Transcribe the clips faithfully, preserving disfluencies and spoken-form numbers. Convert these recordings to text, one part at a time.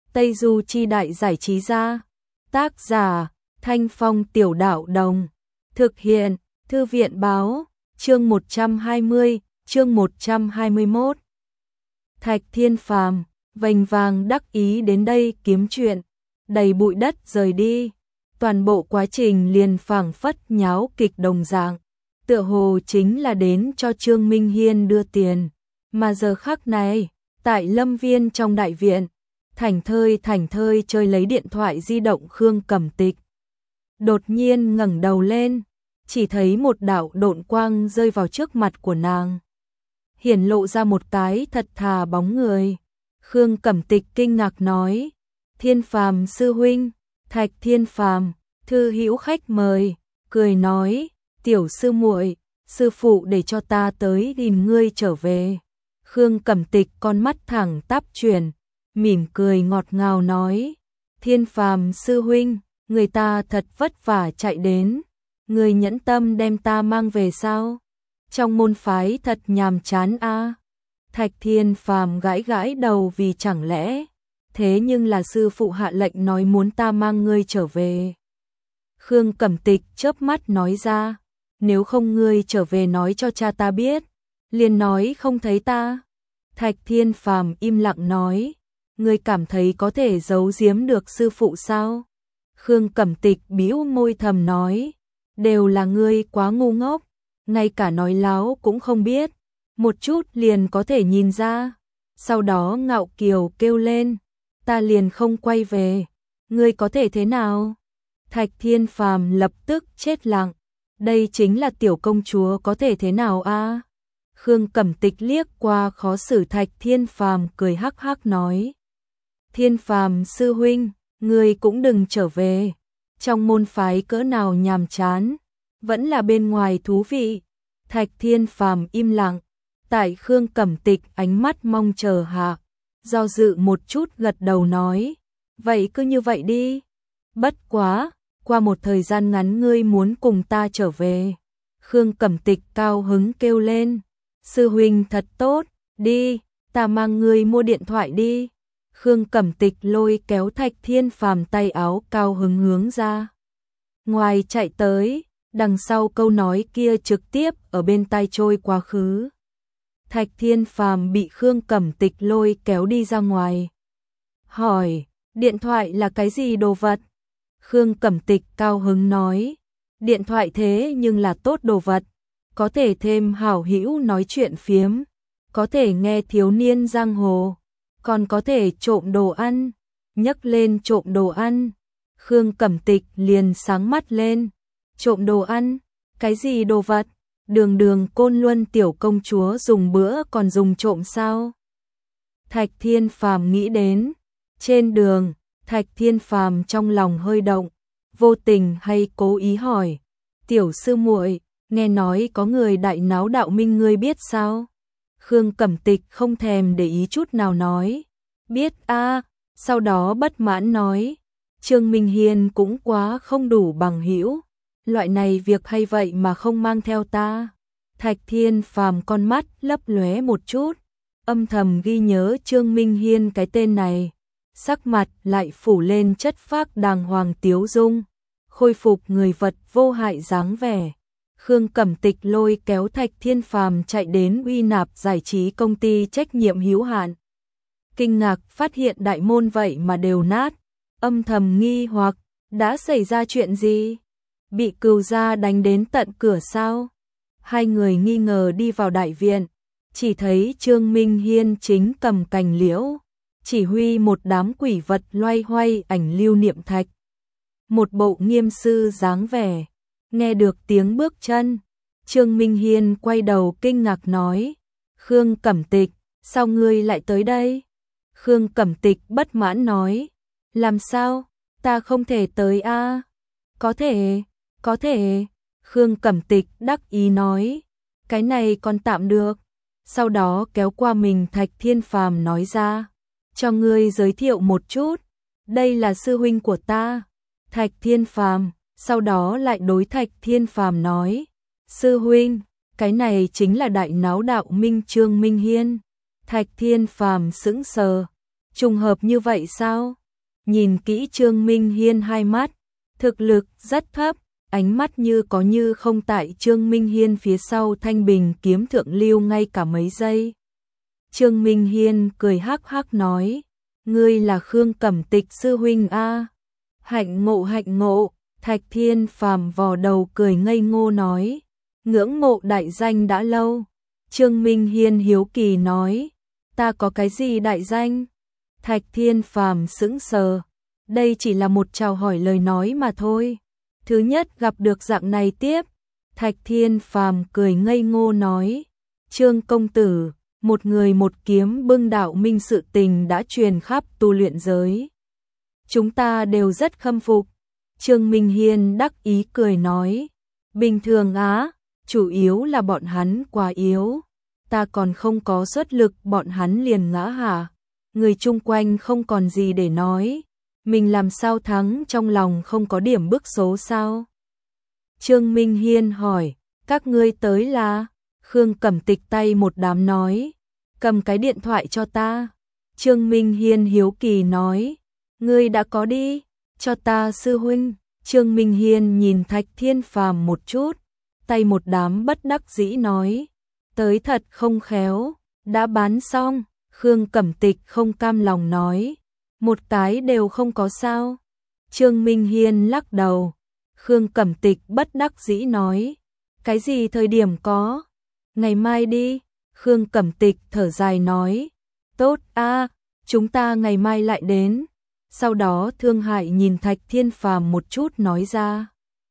Tây Du Chi Đại Giải Trí Gia. Tác giả Thanh Phong Tiểu Đạo Đồng. Thực hiện Thư viện Báo. Chương một trăm hai mươi, chương một trăm hai mươi mốt. Thạch Thiên Phàm vênh vang đắc ý đến đây kiếm chuyện, đầy bụi đất rời đi. Toàn bộ quá trình liền phảng phất nháo kịch đồng dạng, tựa hồ chính là đến cho Trương Minh Hiên đưa tiền. Mà giờ khắc này, tại Lâm Viên trong đại viện, thảnh thơi thảnh thơi chơi lấy điện thoại di động Khương Cẩm Tịch. Đột nhiên ngẩng đầu lên, chỉ thấy một đạo độn quang rơi vào trước mặt của nàng, hiển lộ ra một cái thật thà bóng người. Khương Cẩm Tịch kinh ngạc nói: Thiên Phàm sư huynh. Thạch Thiên Phàm, thư hữu khách mời, cười nói: tiểu sư muội, sư phụ để cho ta tới tìm ngươi trở về. Khương Cẩm Tịch con mắt thẳng tắp chuyển, mỉm cười ngọt ngào nói: Thiên Phàm sư huynh, người ta thật vất vả chạy đến, người nhẫn tâm đem ta mang về sao? Trong môn phái thật nhàm chán a. Thạch Thiên Phàm gãi gãi đầu, vì chẳng lẽ thế nhưng là sư phụ hạ lệnh nói muốn ta mang ngươi trở về. Khương Cẩm Tịch chớp mắt nói ra: nếu không ngươi trở về nói cho cha ta biết, liền nói không thấy ta. Thạch Thiên Phàm im lặng nói: ngươi cảm thấy có thể giấu giếm được sư phụ sao? Khương Cẩm Tịch bĩu môi thầm nói: đều là ngươi quá ngu ngốc, ngay cả nói láo cũng không biết, một chút liền có thể nhìn ra. Sau đó ngạo kiều kêu lên: ta liền không quay về, ngươi có thể thế nào? Thạch Thiên Phàm lập tức chết lặng, đây chính là tiểu công chúa, có thể thế nào a? Khương Cẩm Tịch liếc qua khó xử Thạch Thiên Phàm, cười hắc hắc nói: Thiên Phàm sư huynh, ngươi cũng đừng trở về, trong môn phái cỡ nào nhàm chán, vẫn là bên ngoài thú vị. Thạch Thiên Phàm im lặng, tại Khương Cẩm Tịch ánh mắt mong chờ hạ, do dự một chút gật đầu nói: vậy cứ như vậy đi. Bất quá, qua một thời gian ngắn ngươi muốn cùng ta trở về. Khương Cẩm Tịch cao hứng kêu lên: sư huynh thật tốt, đi, ta mang ngươi mua điện thoại đi. Khương Cẩm Tịch lôi kéo Thạch Thiên Phàm tay áo, cao hứng hướng ra ngoài chạy tới, đằng sau câu nói kia trực tiếp ở bên tai trôi quá khứ. Thạch Thiên Phàm bị Khương Cẩm Tịch lôi kéo đi ra ngoài, hỏi: điện thoại là cái gì đồ vật? Khương Cẩm Tịch cao hứng nói: điện thoại thế nhưng là tốt đồ vật, có thể thêm hảo hữu nói chuyện phiếm, có thể nghe thiếu niên giang hồ, còn có thể trộm đồ ăn. Nhắc lên trộm đồ ăn, Khương Cẩm Tịch liền sáng mắt lên: trộm đồ ăn? Cái gì đồ vật? Đường đường Côn Luân tiểu công chúa dùng bữa còn dùng trộm sao? Thạch Thiên Phàm nghĩ đến. Trên đường, Thạch Thiên Phàm trong lòng hơi động, vô tình hay cố ý hỏi: tiểu sư muội, nghe nói có người đại náo đạo minh, ngươi biết sao? Khương Cẩm Tịch không thèm để ý chút nào nói: biết a. Sau đó bất mãn nói: Trương Minh Hiên cũng quá không đủ bằng hữu, loại này việc hay vậy mà không mang theo ta. Thạch Thiên Phàm con mắt lấp lóe một chút, âm thầm ghi nhớ Trương Minh Hiên cái tên này, sắc mặt lại phủ lên chất phác đàng hoàng tiếu dung, khôi phục người vật vô hại dáng vẻ. Khương Cẩm Tịch lôi kéo Thạch Thiên Phàm chạy đến Uy Nạp Giải Trí công ty trách nhiệm hữu hạn. Kinh ngạc phát hiện đại môn vậy mà đều nát, âm thầm nghi hoặc: đã xảy ra chuyện gì? Bị Cừu gia đánh đến tận cửa sao? Hai người nghi ngờ đi vào đại viện, chỉ thấy Trương Minh Hiên chính cầm cành liễu, chỉ huy một đám quỷ vật loay hoay ảnh lưu niệm thạch, một bộ nghiêm sư dáng vẻ. Nghe được tiếng bước chân, Trương Minh Hiên quay đầu kinh ngạc nói: Khương Cẩm Tịch, sao ngươi lại tới đây? Khương Cẩm Tịch bất mãn nói: làm sao, ta không thể tới a? À? Có thể, có thể. Khương Cẩm Tịch đắc ý nói: cái này còn tạm được. Sau đó kéo qua mình Thạch Thiên Phàm nói ra: cho ngươi giới thiệu một chút, đây là sư huynh của ta. Thạch Thiên Phàm sau đó lại đối Thạch Thiên Phàm nói: sư huynh, cái này chính là đại náo đạo minh Trương Minh Hiên. Thạch Thiên Phàm sững sờ: trùng hợp như vậy sao? nhìn kỹ Trương Minh Hiên hai mắt, thực lực rất thấp, ánh mắt như có như không tại Trương Minh Hiên phía sau thanh bình kiếm thượng lưu ngay cả mấy giây. Trương Minh Hiên cười hắc hắc nói, ngươi là Khương Cẩm Tịch sư huynh a? Hạnh ngộ hạnh ngộ. Thạch Thiên Phàm vò đầu cười ngây ngô nói, ngưỡng mộ đại danh đã lâu. Trương Minh Hiên hiếu kỳ nói, ta có cái gì đại danh? Thạch Thiên Phàm sững sờ, đây chỉ là một chào hỏi lời nói mà thôi. Thứ nhất gặp được dạng này tiếp. Thạch Thiên Phàm cười ngây ngô nói, Trương công tử, một người một kiếm bưng đạo minh sự tình đã truyền khắp tu luyện giới. Chúng ta đều rất khâm phục. Trương Minh Hiên đắc ý cười nói, bình thường á, chủ yếu là bọn hắn quá yếu, ta còn không có xuất lực bọn hắn liền ngã hả, người chung quanh không còn gì để nói, mình làm sao thắng trong lòng không có điểm bức số sao? Trương Minh Hiên hỏi, các ngươi tới là? Khương Cẩm Tịch tay một đám nói, cầm cái điện thoại cho ta. Trương Minh Hiên hiếu kỳ nói, ngươi đã có đi, cho ta sư huynh. Trương Minh Hiên nhìn Thạch Thiên Phàm một chút, tay một đám bất đắc dĩ nói, tới thật không khéo, đã bán xong. Khương Cẩm Tịch không cam lòng nói, một cái đều không có sao. Trương Minh Hiên lắc đầu. Khương Cẩm Tịch bất đắc dĩ nói, cái gì thời điểm có? Ngày mai đi. Khương Cẩm Tịch thở dài nói, tốt a, chúng ta ngày mai lại đến. Sau đó Thương Hại nhìn Thạch Thiên Phàm một chút nói ra,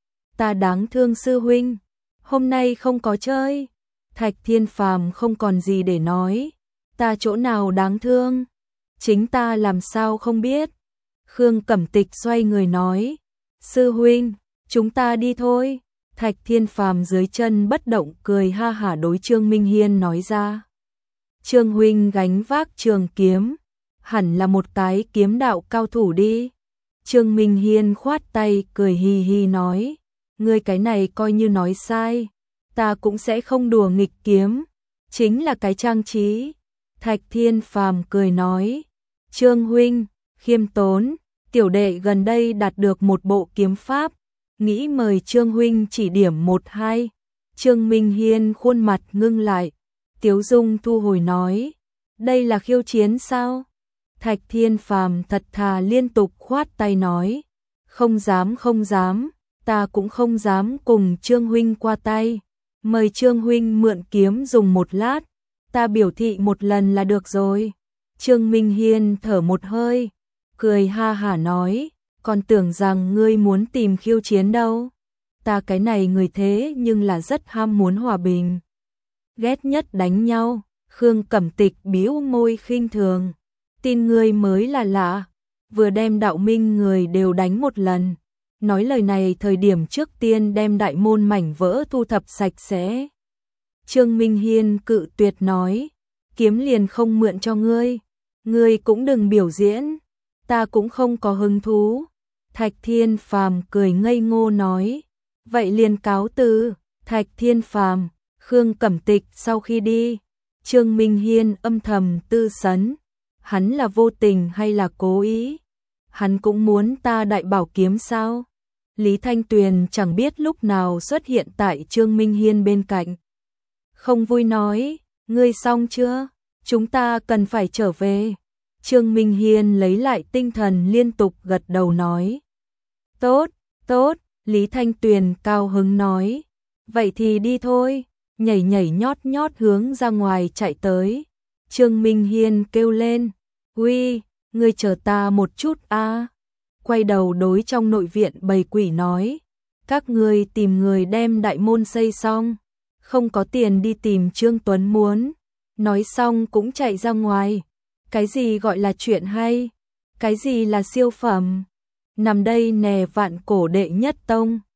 ta đáng thương sư huynh, hôm nay không có chơi. Thạch Thiên Phàm không còn gì để nói, ta chỗ nào đáng thương, chính ta làm sao không biết. Khương Cẩm Tịch xoay người nói, sư huynh, chúng ta đi thôi. Thạch Thiên Phàm dưới chân bất động cười ha hả đối Trương Minh Hiên nói ra, Trương huynh gánh vác trường kiếm, hẳn là một cái kiếm đạo cao thủ đi. Trương Minh Hiên khoát tay cười hi hi nói, ngươi cái này coi như nói sai, ta cũng sẽ không đùa nghịch kiếm, chính là cái trang trí. Thạch Thiên Phàm cười nói, Trương huynh, khiêm tốn, tiểu đệ gần đây đạt được một bộ kiếm pháp, nghĩ mời Trương huynh chỉ điểm một hai. Trương Minh Hiên khuôn mặt ngưng lại, tiếu dung thu hồi nói, đây là khiêu chiến sao? Thạch Thiên Phàm thật thà liên tục khoát tay nói, không dám không dám, ta cũng không dám cùng Trương huynh qua tay, mời Trương huynh mượn kiếm dùng một lát, ta biểu thị một lần là được rồi. Trương Minh Hiên thở một hơi, cười ha hả nói, còn tưởng rằng ngươi muốn tìm khiêu chiến đâu, ta cái này người thế nhưng là rất ham muốn hòa bình, ghét nhất đánh nhau. Khương Cẩm Tịch bĩu môi khinh thường, tin ngươi mới là lạ, vừa đem đạo minh người đều đánh một lần. Nói lời này thời điểm trước tiên đem đại môn mảnh vỡ thu thập sạch sẽ. Trương Minh Hiên cự tuyệt nói, kiếm liền không mượn cho ngươi, ngươi cũng đừng biểu diễn, ta cũng không có hứng thú. Thạch Thiên Phàm cười ngây ngô nói, vậy liền cáo từ. Thạch Thiên Phàm, Khương Cẩm Tịch sau khi đi, Trương Minh Hiên âm thầm tư sấn, hắn là vô tình hay là cố ý? Hắn cũng muốn ta đại bảo kiếm sao? Lý Thanh Tuyền chẳng biết lúc nào xuất hiện tại Trương Minh Hiên bên cạnh. Không vui nói, ngươi xong chưa? Chúng ta cần phải trở về. Trương Minh Hiên lấy lại tinh thần liên tục gật đầu nói. Tốt, tốt, Lý Thanh Tuyền cao hứng nói. Vậy thì đi thôi, nhảy nhảy nhót nhót hướng ra ngoài chạy tới. Trương Minh Hiên kêu lên, uy, ngươi chờ ta một chút a. Quay đầu đối trong nội viện bầy quỷ nói, các ngươi tìm người đem đại môn xây xong, không có tiền đi tìm Trương Tuấn muốn. Nói xong cũng chạy ra ngoài. Cái gì gọi là chuyện hay? Cái gì là siêu phẩm? Nằm đây nè vạn cổ đệ nhất tông.